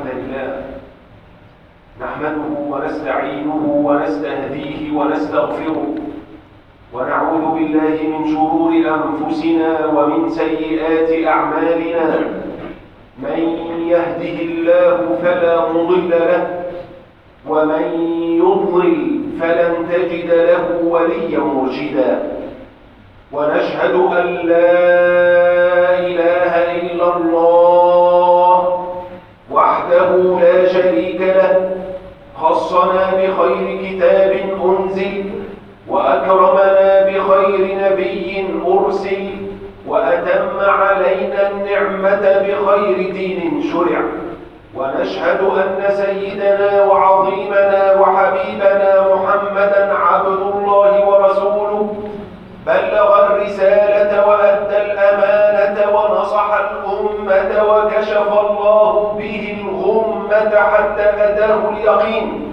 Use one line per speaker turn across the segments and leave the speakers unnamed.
لله نحمده ونستعينه ونستهديه ونستغفره ونعوذ بالله من شرور أنفسنا ومن سيئات أعمالنا. من يهده الله فلا مضل له ومن يضلل فلن تجد له وليا مرشدا. ونشهد أن لا إله إلا الله وحده لا شريك له، خصنا بخير كتاب أنزل وأكرمنا بخير نبي أرسل وأتم علينا النعمة بخير دين شرع. ونشهد أن سيدنا وعظيمنا وحبيبنا محمدًا عبد الله ورسوله، بلغ الرسالة وأدى الأمانة ونصح الأمة وكشف الله به الغمة حتى أتاه اليقين،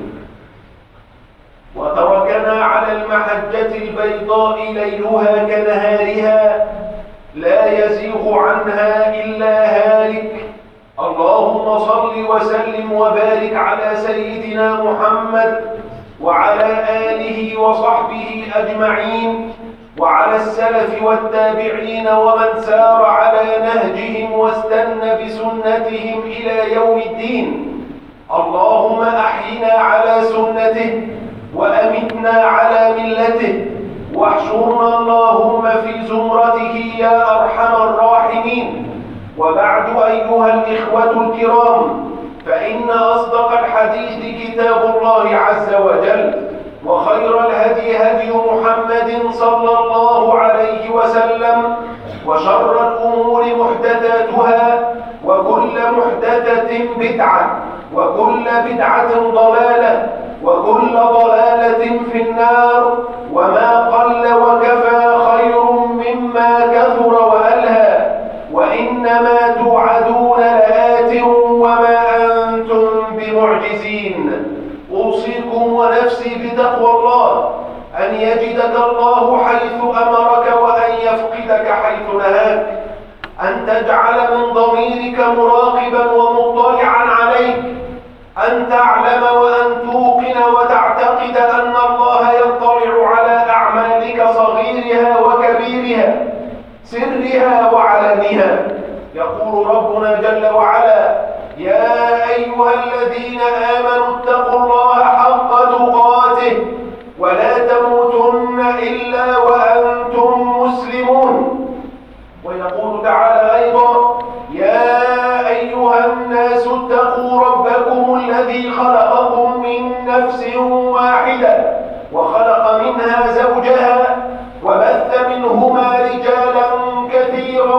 وتركنا على المحجة البيضاء ليلها كنهارها لا يزيغ عنها إلا هالك. اللهم صل وسلم وبارك على سيدنا محمد وعلى آله وصحبه أجمعين، وعلى السلف والتابعين ومن سار على نهجهم واستنى بسنتهم إلى يوم الدين. اللهم أحينا على سنته وأمتنا على ملته، واحشرنا اللهم في زمرته يا أرحم الراحمين. وبعد أيها الإخوة الكرام، فإن أصدق الحديث كتاب الله عز وجل، وخير الهدي هدي محمد صلى الله عليه وسلم، وشر الأمور محدثاتها، وكل محدثة بدعة، وكل بدعة ضلالة، وكل ضلالة في النار. وما قل وكفى خير مما كثر وألهى، وإنما توعدون لآت وما أنتم بمعجزين. أوصيكم ونفسي بتقوى الله، أن يجدك الله حيث أمرك وأن يفقدك حيث نهاك، أن تجعل من ضميرك مراقبا ومطلعا عليك، أن تعلم وأن توقن وتعتقد أن الله يطلع على أعمالك صغيرها وكبيرها، سرها وعلنها. يقول ربنا جل وعلا: يا أيها الذين آمنوا اتقوا الله حق تقاته ولا تموتن إلا وأنتم مسلمون. ويقول تعالى أيضا: يا أيها الناس اتقوا ربكم الذي خلقكم من نفس واحدة وخلق منها زوجها وبث منهما رجالا كثيرا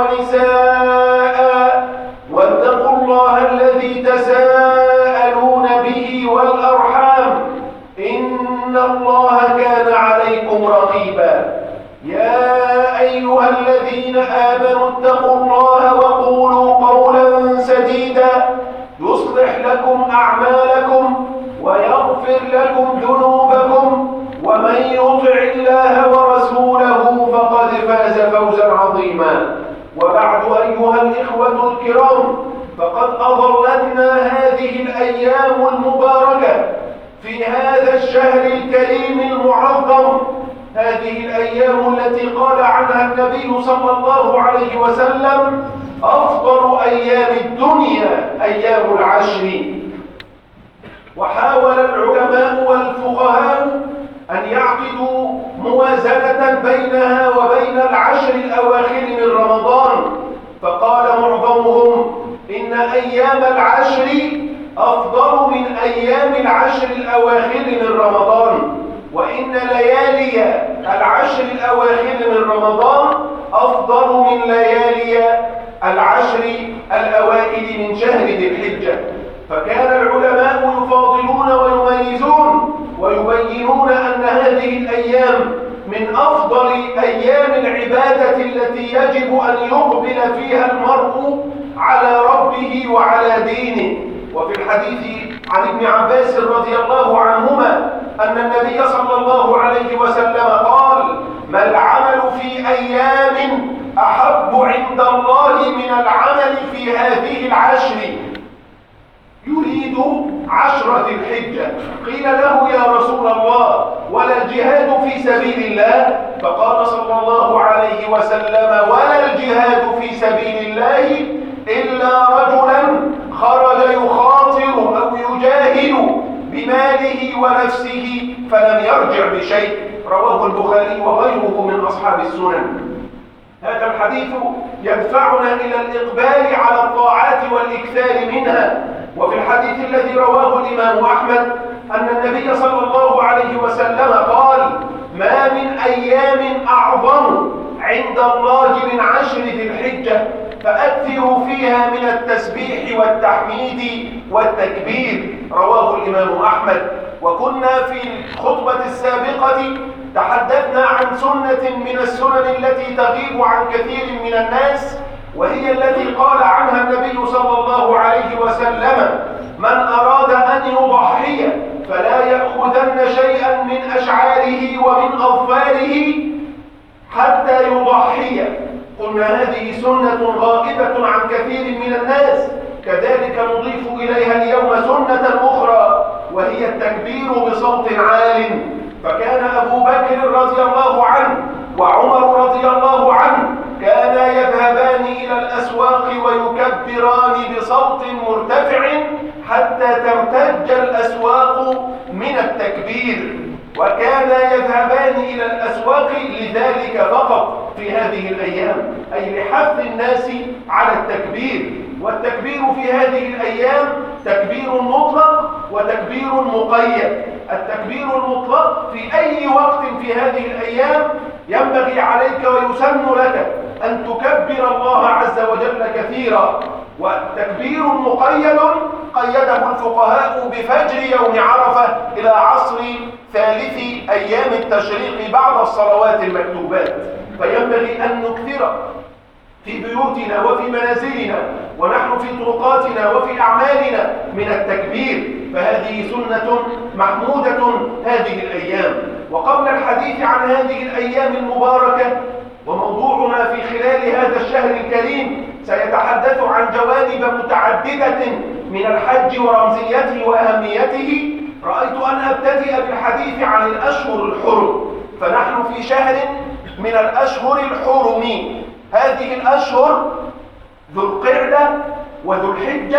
ونساء، واتقوا الله الذي تساءلون به والأرحام، إن الله كان عليكم رقيبا. يا أيها الذين آمنوا اتقوا الله وقولوا قولا سديدا يصلح لكم أعمالكم ويغفر لكم ذنوبكم، ومن يطع الله ورسوله فقد فاز فوزا عظيما. وبعد أيها الإخوة الكرام، فقد أظلتنا هذه الأيام المباركة في هذا الشهر الكريم المعظم، هذه الأيام التي قال عنها النبي صلى الله عليه وسلم: أفضل أيام الدنيا أيام العشر. وحاول العلماء والفقهاء أن يعقدوا موازنة بينها وبين العشر الأواخر من رمضان، فقال معظمهم إن أيام العشر أفضل من أيام العشر الأواخر من رمضان، وإن ليالي العشر الأواخر من رمضان أفضل من ليالي العشر الأوائل من شهر ذي الحجة. فكان العلماء يفاضلون ويميزون ويبينون أن هذه الأيام من أفضل أيام العبادة التي يجب أن يقبل فيها المرء على ربه وعلى دينه. وفي الحديث عن ابن عباس رضي الله عنهما أن النبي صلى الله عليه وسلم قال: ما العمل في أيام أحب عند الله من العمل في هذه العشر؟ يريد 10 ذي الحجة. قيل له يا رسول الله ولا الجهاد في سبيل الله؟ فقال صلى الله عليه وسلم ولا الجهاد في سبيل الله إلا رجلا خرج يخاطر أو يجاهد بماله ونفسه فلم يرجع بشيء. رواه البخاري وغيره من أصحاب السنن. هذا الحديث يدفعنا إلى الإقبال على الطاعات والإكثار منها. وفي الحديث الذي رواه الإمام أحمد أن النبي صلى الله عليه وسلم قال ما من أيام أعظم عند الله من 10 ذي الحجة فأكثروا فيها من التسبيح والتحميد والتكبير. رواه الإمام أحمد. وكنا في الخطبة السابقة تحدثنا عن سنة من السنن التي تغيب عن كثير من الناس، وهي التي قال عنها النبي صلى الله عليه وسلم من أراد أن يضحي فلا يأخذن شيئا من أشعاره ومن أظفاره حتى يضحي. قلنا هذه سنة غائبة عن كثير من الناس. كذلك نضيف إليها اليوم سنة أخرى وهي التكبير بصوت عال. فكان أبو بكر رضي الله عنه وعمر رضي الله عنه كانا يذهبان إلى الأسواق ويكبران بصوت مرتفع حتى ترتج الأسواق من التكبير. وكانا يذهبان إلى الأسواق لذلك فقط في هذه الأيام، أي لحث الناس على التكبير. والتكبير في هذه الأيام تكبير مطلق وتكبير مقيد. التكبير المطلق في أي وقت في هذه الأيام ينبغي عليك ويسن لك أن تكبر الله عز وجل كثيرا. والتكبير مقيد قيده الفقهاء بفجر يوم عرفة إلى عصر ثالث أيام التشريق بعد الصلوات المكتوبات. فينبغي أن نكثر في بيوتنا وفي منازلنا ونحن في طرقاتنا وفي أعمالنا من التكبير. فهذه سنة محمودة هذه الأيام. وقبل الحديث عن هذه الأيام المباركة وموضوعنا في خلال هذا الشهر الكريم سيتحدث عن جوانب متعددة من الحج ورمزيته وأهميته، رأيت أن أبتدئ بالحديث عن الأشهر الحرم. فنحن في شهر من الأشهر الحرم. هذه الأشهر ذو القعدة وذو الحجة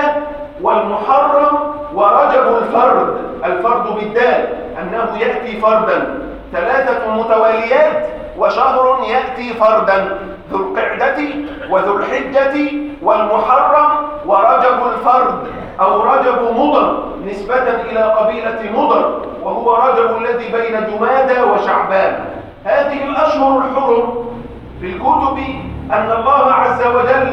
والمحرم ورجب الفرد بالدال أنه يأتي فردا، 3 متواليات وشهر يأتي فردا، ذو القعدة وذو الحجة والمحرم ورجب الفرد أو رجب مضر نسبة إلى قبيلة مضر، وهو رجب الذي بين جمادى وشعبان. هذه الأشهر الحرم في الكتب أن الله عز وجل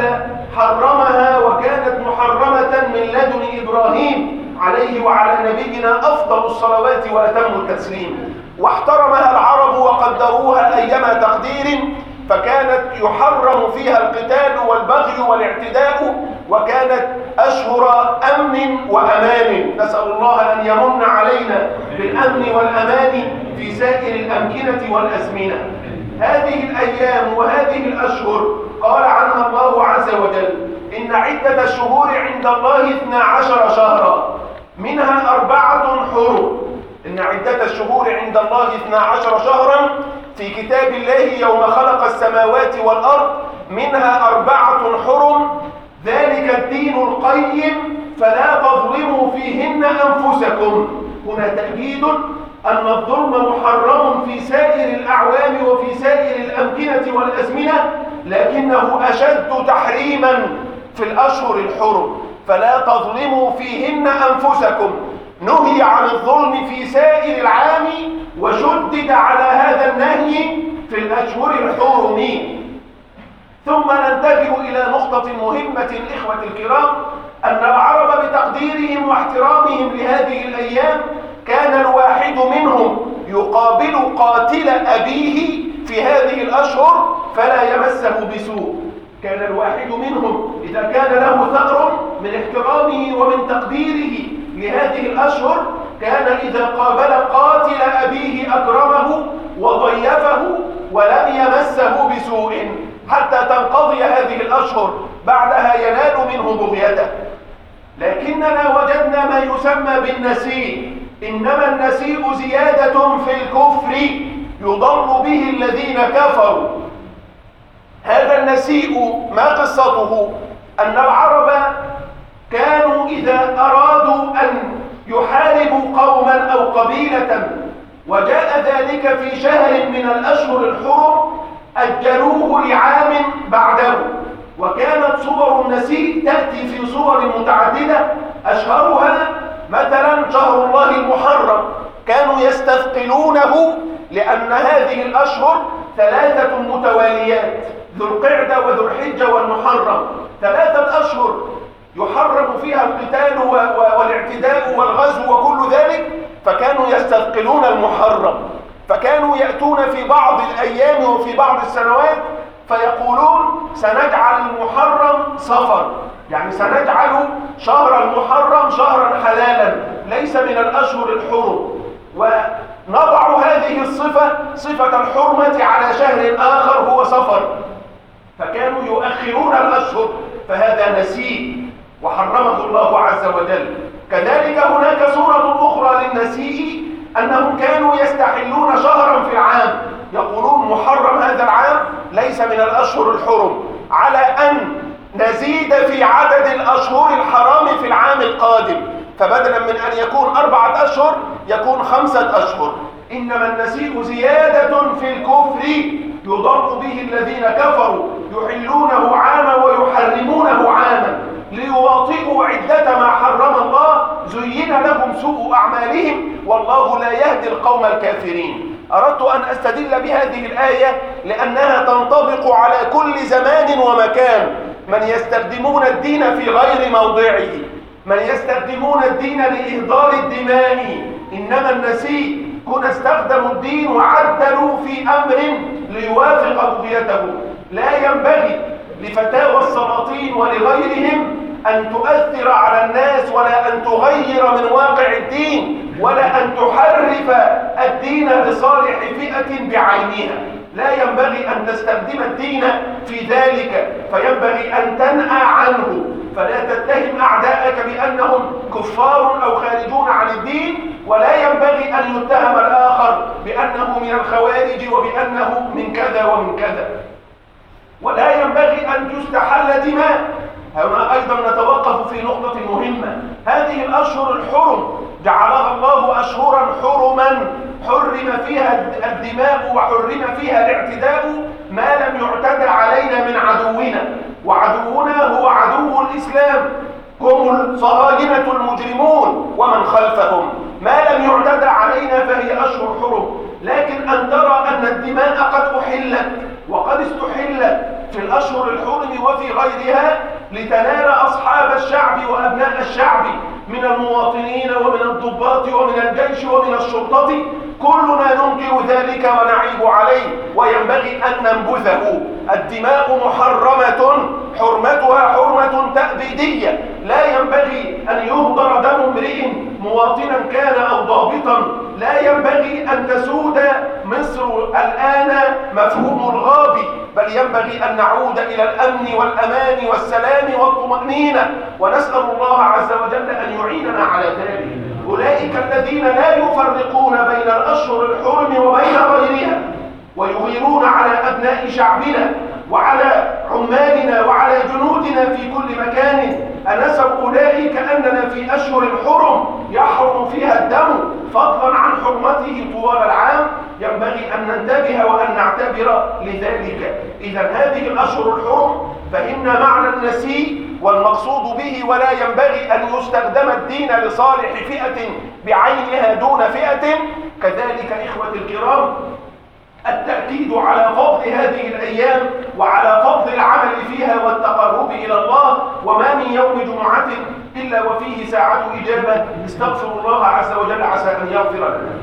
حرمها وكانت محرمة من لدن إبراهيم عليه وعلى نبينا أفضل الصلوات وأتم التسليم، واحترمها العرب وقدروها أيما تقدير، فكانت يحرم فيها القتال والبغي والاعتداء، وكانت أشهر أمن وأمان. نسأل الله أن يمن علينا بالأمن والأمان في سائر الأمكنة والأزمنة. هذه الأيام وهذه الأشهر قال عنها الله عز وجل إن عدة الشهور عند الله 12 شهرا منها 4 حرم. إن عدة الشهور عند الله 12 شهرا في كتاب الله يوم خلق السماوات والأرض منها 4 حرم ذلك الدين القيم فلا تظلموا فيهن أنفسكم. هنا تأكيد أن الظلم محرم في سائر الأعوام وفي سائر الأمكنة والأزمنة، لكنه أشد تحريما في الأشهر الحرم. فلا تظلموا فيهن أنفسكم، نهي عن الظلم في سائر العام وشدد على هذا النهي في الأشهر الحرم. ثم ننتبه إلى نقطة مهمة الإخوة الكرام، أن العرب بتقديرهم واحترامهم لهذه الأيام كان الواحد منهم يقابل قاتل أبيه في هذه الأشهر فلا يمسه بسوء. كان الواحد منهم إذا كان له ثأر من احترامه ومن تقديره لهذه الأشهر كان إذا قابل قاتل أبيه أكرمه وضيفه ولم يمسه بسوء حتى تنقضي هذه الأشهر، بعدها ينال منه بغيته. لكننا وجدنا ما يسمى بالنسيء. إنما النسيء زيادة في الكفر يضل به الذين كفروا. هذا النسيء ما قصته؟ أن العرب كانوا إذا أرادوا أن يحاربوا قوما أو قبيلة وجاء ذلك في شهر من الأشهر الحرم أجلوه لعام بعده. وكانت صور النسيء تأتي في صور متعددة، أشهرها مثلا شهر الله المحرم، كانوا يستثقلونه لأن هذه الأشهر 3 متواليات، ذو القعدة وذو الحجة والمحرم، 3 أشهر يحرم فيها القتال والاعتداء والغزو وكل ذلك، فكانوا يستثقلون المحرم. فكانوا يأتون في بعض الأيام وفي بعض السنوات فيقولون سنجعل المحرم صفر، يعني سنجعل شهر المحرم شهرا حلالا ليس من الأشهر الحرم، ونضع هذه الصفة، صفة الحرمة، على شهر آخر هو صفر، فكانوا يؤخرون الأشهر، فهذا نسيء وحرمه الله عز وجل. كذلك هناك صورة أخرى للنسيء، أنهم كانوا يستحلون شهرا في العام، يقولون محرم هذا العام ليس من الأشهر الحرم، على أن نزيد في عدد الأشهر الحرام في العام القادم، فبدلا من أن يكون 4 أشهر يكون 5 أشهر. إنما النسيء زيادة في الكفر يضر به الذين كفروا، يحلونه عاما ويحرمونه عاما ليواطئوا عدة ما حرم الله، زين لهم سوء أعمالهم والله لا يهدي القوم الكافرين. أردت أن أستدل بهذه الآية لأنها تنطبق على كل زمان ومكان، من يستخدمون الدين في غير موضعه، من يستخدمون الدين لإهدار الدماء. إنما النسيء كنا استخدموا الدين وعدلوا في أمر ليوافق بغيته. لا ينبغي لفتاوى السلاطين ولغيرهم أن تؤثر على الناس، ولا أن تغير من واقع الدين، ولا أن تحرف الدين لصالح فئة بعينها. لا ينبغي أن تستخدم الدين في ذلك، فينبغي أن تنأى عنه، فلا تتهم أعداءك بأنهم كفار أو خارجون عن الدين، ولا ينبغي أن يتهم الآخر بأنه من الخوارج وبأنه من كذا ومن كذا، ولا ينبغي أن تستحل دماء. هنا أيضا نتوقف في نقطة مهمة. هذه الأشهر الحرم جعلها الله أشهرا حرما حرم فيها الدماء وحرم فيها الاعتداء ما لم يعتدى علينا من عدونا، وعدونا هو عدو الإسلام، هم الصهاينة المجرمون ومن خلفهم. ما لم يعتدى علينا فهي أشهر حرم. لكن أن ترى أن الدماء قد أحلت وقد استحلت في الأشهر الحرم وفي غيرها لتنال أصحاب الشعب وأبناء الشعب من المواطنين ومن الضباط ومن الجيش ومن الشرطة، كلنا ننكر ذلك ونعيب عليه وينبغي أن ننبذه. الدماء محرمة، حرمتها حرمة تأبيدية، لا ينبغي أن يهدر دم امرئ مواطنا كان أو ضابطا. لا ينبغي أن تسود مصر الآن مفهوم الغابي، بل ينبغي أن نعود إلى الأمن والأمان والسلام والطمأنينة، ونسأل الله عز وجل أن يعيننا على ذلك. أولئك الذين لا يفرقون بين الأشهر الحرم وبين غيرها، ويغيرون على أبناء شعبنا وعلى عمالنا وعلى جنودنا في كل مكان، أنسب أولئك أننا في أشهر الحرم يحرم فيها الدم فضلا عن حرمته طوال العام. ينبغي أن ننتبه وأن نعتبر لذلك. إذا هذه الأشهر الحرم فهمنا معنى النسيء والمقصود به، ولا ينبغي أن يستخدم الدين لصالح فئة بعينها دون فئة. كذلك إخوة الكرام التأكيد على فضل هذه الأيام وعلى فضل العمل فيها والتقرب إلى الله. وما من يوم جمعة إلا وفيه ساعة إجابة. استغفر الله عز وجل عسى أن يغفر لنا.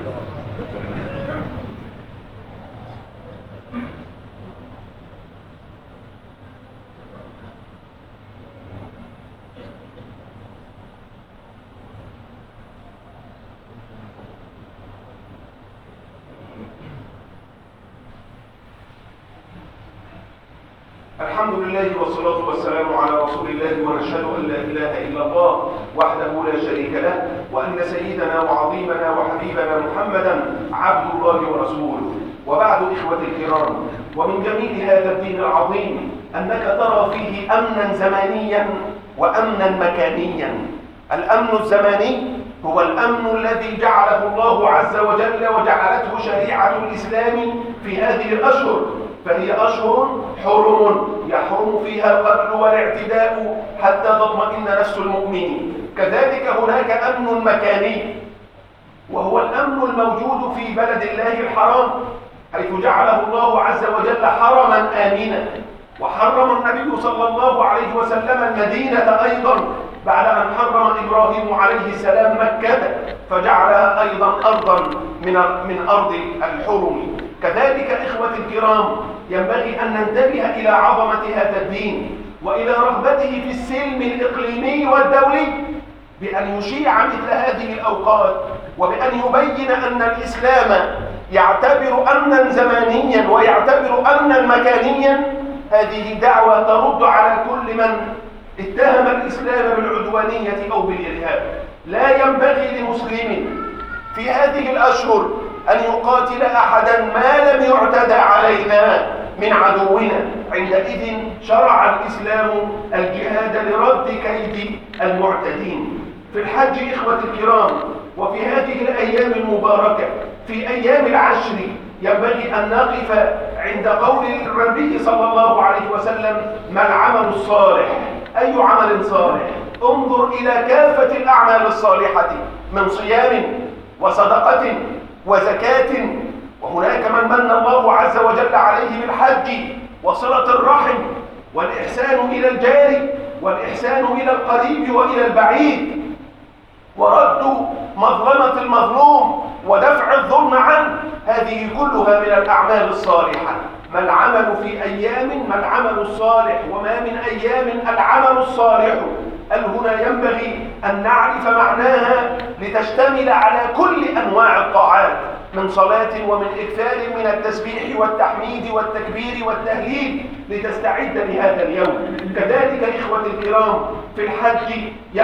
الحمد لله والصلاة والسلام على رسول الله، ونشهد أن لا إله إلا الله وحده لا شريك له، وأن سيدنا وعظيمنا وحبيبنا محمدا عبد الله ورسوله. وبعد إخوة الكرام، ومن جميل هذا الدين العظيم أنك ترى فيه أمنا زمانيا وأمنا مكانيا. الأمن الزماني هو الأمن الذي جعله الله عز وجل وجعلته شريعة الإسلام في هذه الأشهر، فهي أشهر حرم يحرم فيها القتل والاعتداء حتى تطمئن نفس المؤمن. كذلك هناك أمن مكاني، وهو الأمن الموجود في بلد الله الحرام، حيث جعله الله عز وجل حرما آمنا، وحرم النبي صلى الله عليه وسلم المدينة أيضا بعد أن حرم إبراهيم عليه السلام مكة، فجعلها أيضا أرضا من أرض الحرم. كذلك إخوة الكرام، ينبغي أن ننتبه إلى عظمة هذا الدين وإلى رغبته في السلم الإقليمي والدولي، بأن يشيع مثل هذه الأوقات، وبأن يبين أن الإسلام يعتبر أمنا زمانيا ويعتبر أمنا مكانيا. هذه دعوة ترد على كل من اتهم الإسلام بالعدوانية أو بالإرهاب. لا ينبغي لمسلم في هذه الأشهر أن يقاتل أحدا ما لم يعتدى علينا من عدونا. عندئذ شرع الإسلام الجهاد لرد كيد المعتدين. في الحج إخوة الكرام، وفي هذه الأيام المباركة في أيام العشر، ينبغي أن نقف عند قول النبي صلى الله عليه وسلم: ما العمل الصالح؟ أي عمل صالح؟ انظر إلى كافة الأعمال الصالحة من صيام وصدقة وزكاة، وهناك من من الله عز وجل عليه بالحج وصلة الرحم والإحسان إلى الجار والإحسان إلى القريب وإلى البعيد، ورد مظلمة المظلوم ودفع الظلم عنه. هذه كلها من الأعمال الصالحة. ما العمل في أيام؟ ما العمل الصالح؟ وما من أيام العمل الصالح؟ هنا ينبغي أن نعرف معناها لتشتمل على كل أنواع الطاعات، من صلاة ومن إكثار من التسبيح والتحميد والتكبير والتهليل، لتستعد لهذا اليوم. كذلك إخوة الكرام، في الحج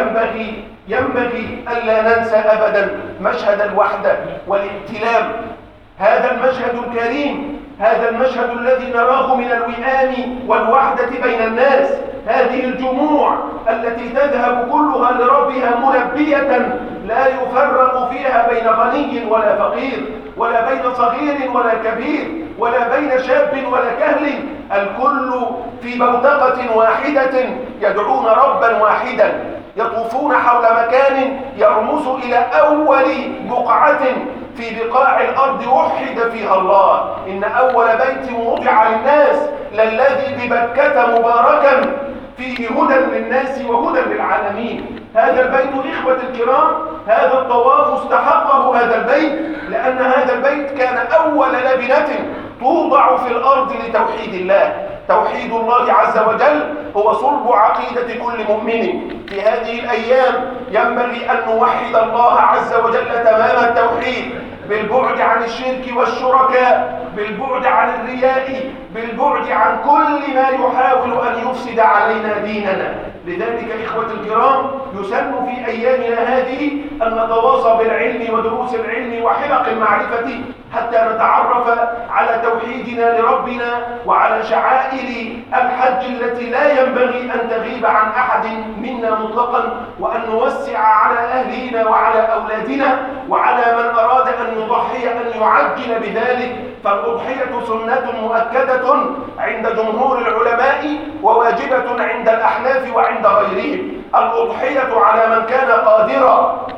ينبغي ألا ننسى أبدا مشهد الوحدة والائتلاف. هذا المشهد الكريم، هذا المشهد الذي نراه من الوئام والوحدة بين الناس، هذه الجموع التي تذهب كلها لربها ملبية، لا يفرق فيها بين غني ولا فقير، ولا بين صغير ولا كبير، ولا بين شاب ولا كهل، الكل في بوتقة واحدة يدعون ربا واحدا، يطوفون حول مكان يرمز إلى أول بقعة في بقاع الأرض وحد فيها الله. إن أول بيت وضع للناس للذي ببكة مباركا فيه هدى للناس وهدى للعالمين. هذا البيت إخوة الكرام، هذا الطواف استحقه هذا البيت، لأن هذا البيت كان أول لبنة توضع في الأرض لتوحيد الله. توحيد الله عز وجل هو صلب عقيدة كل مؤمن. في هذه الأيام ينبغي أن نوحد الله عز وجل تمام التوحيد، بالبعد عن الشرك والشركاء، بالبعد عن الرياء، بالبعد عن كل ما يحاول أن يفسد علينا ديننا. لذلك إخوة الكرام، يسن في أيامنا هذه أن نتواصى بالعلم ودروس العلم وحلق المعرفة، حتى نتعرف على توحيدنا لربنا وعلى شعائر الحج التي لا ينبغي أن تغيب عن أحد منا مطلقا، وأن نوسع على أهلنا وعلى أولادنا وعلى من أراد أن يضحي أن يعجل بذلك. فالأضحية سنة مؤكدة عند جمهور العلماء وواجبة عند الأحناف وعند غيرهم. الأضحية على من كان قادرا،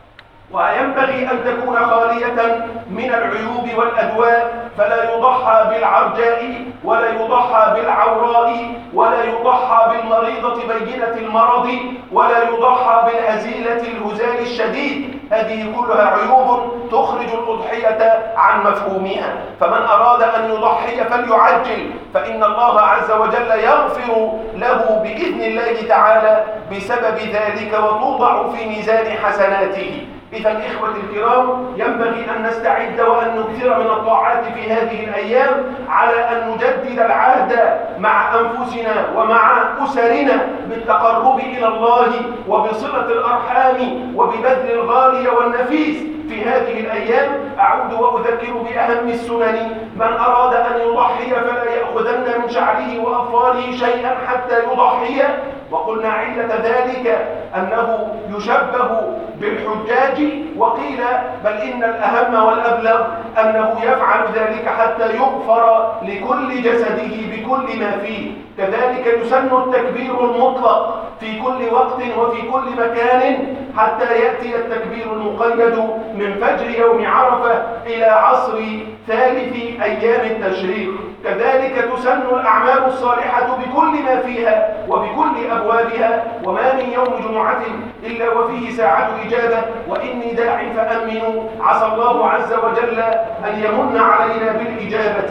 وينبغي أن تكون خالية من العيوب والأدواء، فلا يضحى بالعرجاء ولا يضحى بالعوراء ولا يضحى بالمريضة بينة المرض ولا يضحى بالهزيلة الهزال الشديد. هذه كلها عيوب تخرج الأضحية عن مفهومها. فمن أراد أن يضحي فليعجل، فإن الله عز وجل يغفر له بإذن الله تعالى بسبب ذلك، وتوضع في ميزان حسناته. إذا إخوة الكرام، ينبغي أن نستعد وأن نكثر من الطاعات في هذه الأيام على أن نجدد العهد مع أنفسنا ومع أسرنا بالتقرب إلى الله وبصلة الأرحام وببذل الغالي والنفيس في هذه الأيام. أعود وأذكر بأهم السنن: من أراد أن يضحي فلا يأخذن من شعره وأظفاره شيئا حتى يضحي. وقلنا علة ذلك أنه يشبه بالحجاج، وقيل بل إن الأهم والأبلغ أنه يفعل ذلك حتى يغفر لكل جسده بكل ما فيه. كذلك يسن التكبير المطلق في كل وقت وفي كل مكان حتى يأتي التكبير المقيد من فجر يوم عرفة إلى عصر ثالث أيام التشريق. كذلك تسن الأعمال الصالحة بكل ما فيها وبكل أبوابها، وما من يوم جمعة إلا وفيه ساعة إجابة. وإني داع فأمنوا، عسى الله عز وجل أن يمن علينا بالإجابة.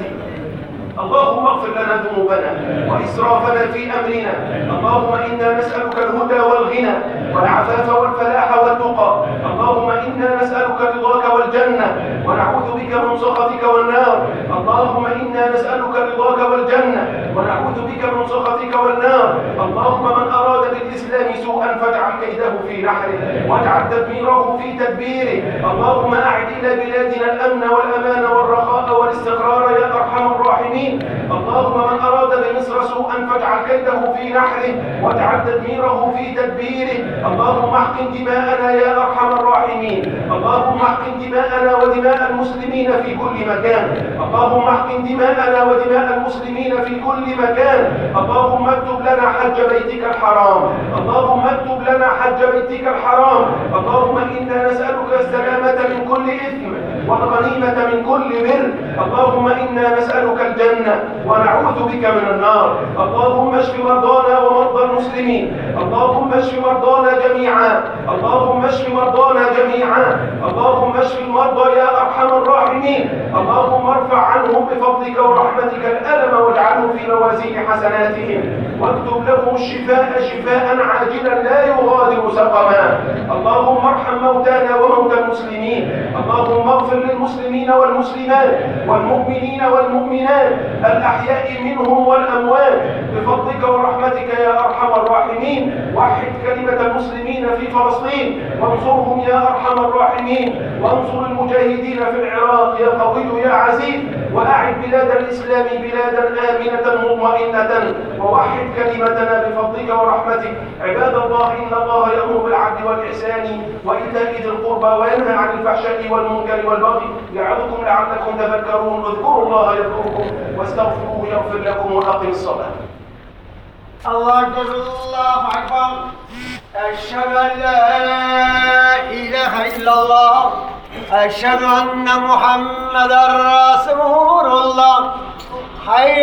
اللهم اغفر لنا ذنوبنا وإسرافنا في أمرنا. اللهم إنا نسألك الهدى والغنى والعفاف والفلاح والتقى. اللهم إنا نسألك رضاك والجنة ونعوذ بك من سخطك والنار. اللهم إنا نسألك رضاك والجنة ونعوذ بك من سخطك والنار. اللهم من أراد بالإسلام سوءا فاجعل كيده في نحره واجعل تدميره في تدبيره. اللهم أعد إلى بلادنا الأمن والأمان والرخاء والاستقرار يا أرحم الراحمين. اللهم من أراد بمصر سوءا فاجعل كيده في نحره واجعل تدميره في تدبيره. اللهم احقن دماءنا يا أرحم الراحمين. اللهم احقن دماءنا ودماء المسلمين في كل مكان. اللهم احقن دماءنا ودماء المسلمين في كل مكان. اللهم اكتب لنا حج بيتك الحرام. اللهم اكتب لنا حج بيتك الحرام. اللهم إنا نسألك السلامة من كل إثم والغنيمة من كل بر. اللهم إنا نسألك الجنة ونعوذ بك من النار. اللهم اشف مرضانا ومرضى المسلمين. اللهم اشف مرضانا جميعا. اللهم اشف مرضانا جميعا. اللهم اشف المرضى يا أرحم الراحمين. اللهم ارفع عنهم بفضلك ورحمتك الألم واجعله في موازين حسناتهم، واكتب لهم الشفاء شفاء عاجلا لا يغادر سقما. اللهم ارحم موتانا وموتى المسلمين. اللهم اغفر للمسلمين والمسلمات والمؤمنين والمؤمنات الأحياء منهم والأموات بفضلك ورحمتك يا أرحم الراحمين. وحد كلمة المسلمين في فلسطين وانصرهم يا أرحم الراحمين. وانصر المجاهدين في العراق يا قوي يا عزيز. وأعد بلاد الإسلام بلادا آمنة مطمئنة. ووحد كلمتنا بفضلك ورحمتك. عباد الله، إن الله يأمر بالعدل والإحسان وإيتاء ذي القربى وينهى عن الفحشاء والمنكر والبغي يعظكم لعلكم تذكرون. اذكروا الله يذكركم واستغفروه يغفر لكم وأقم الصلاة.
الله أكبر الله أكبر. أشهد أن لا إله إلا الله. أشهد أن محمدا رسول الله. حي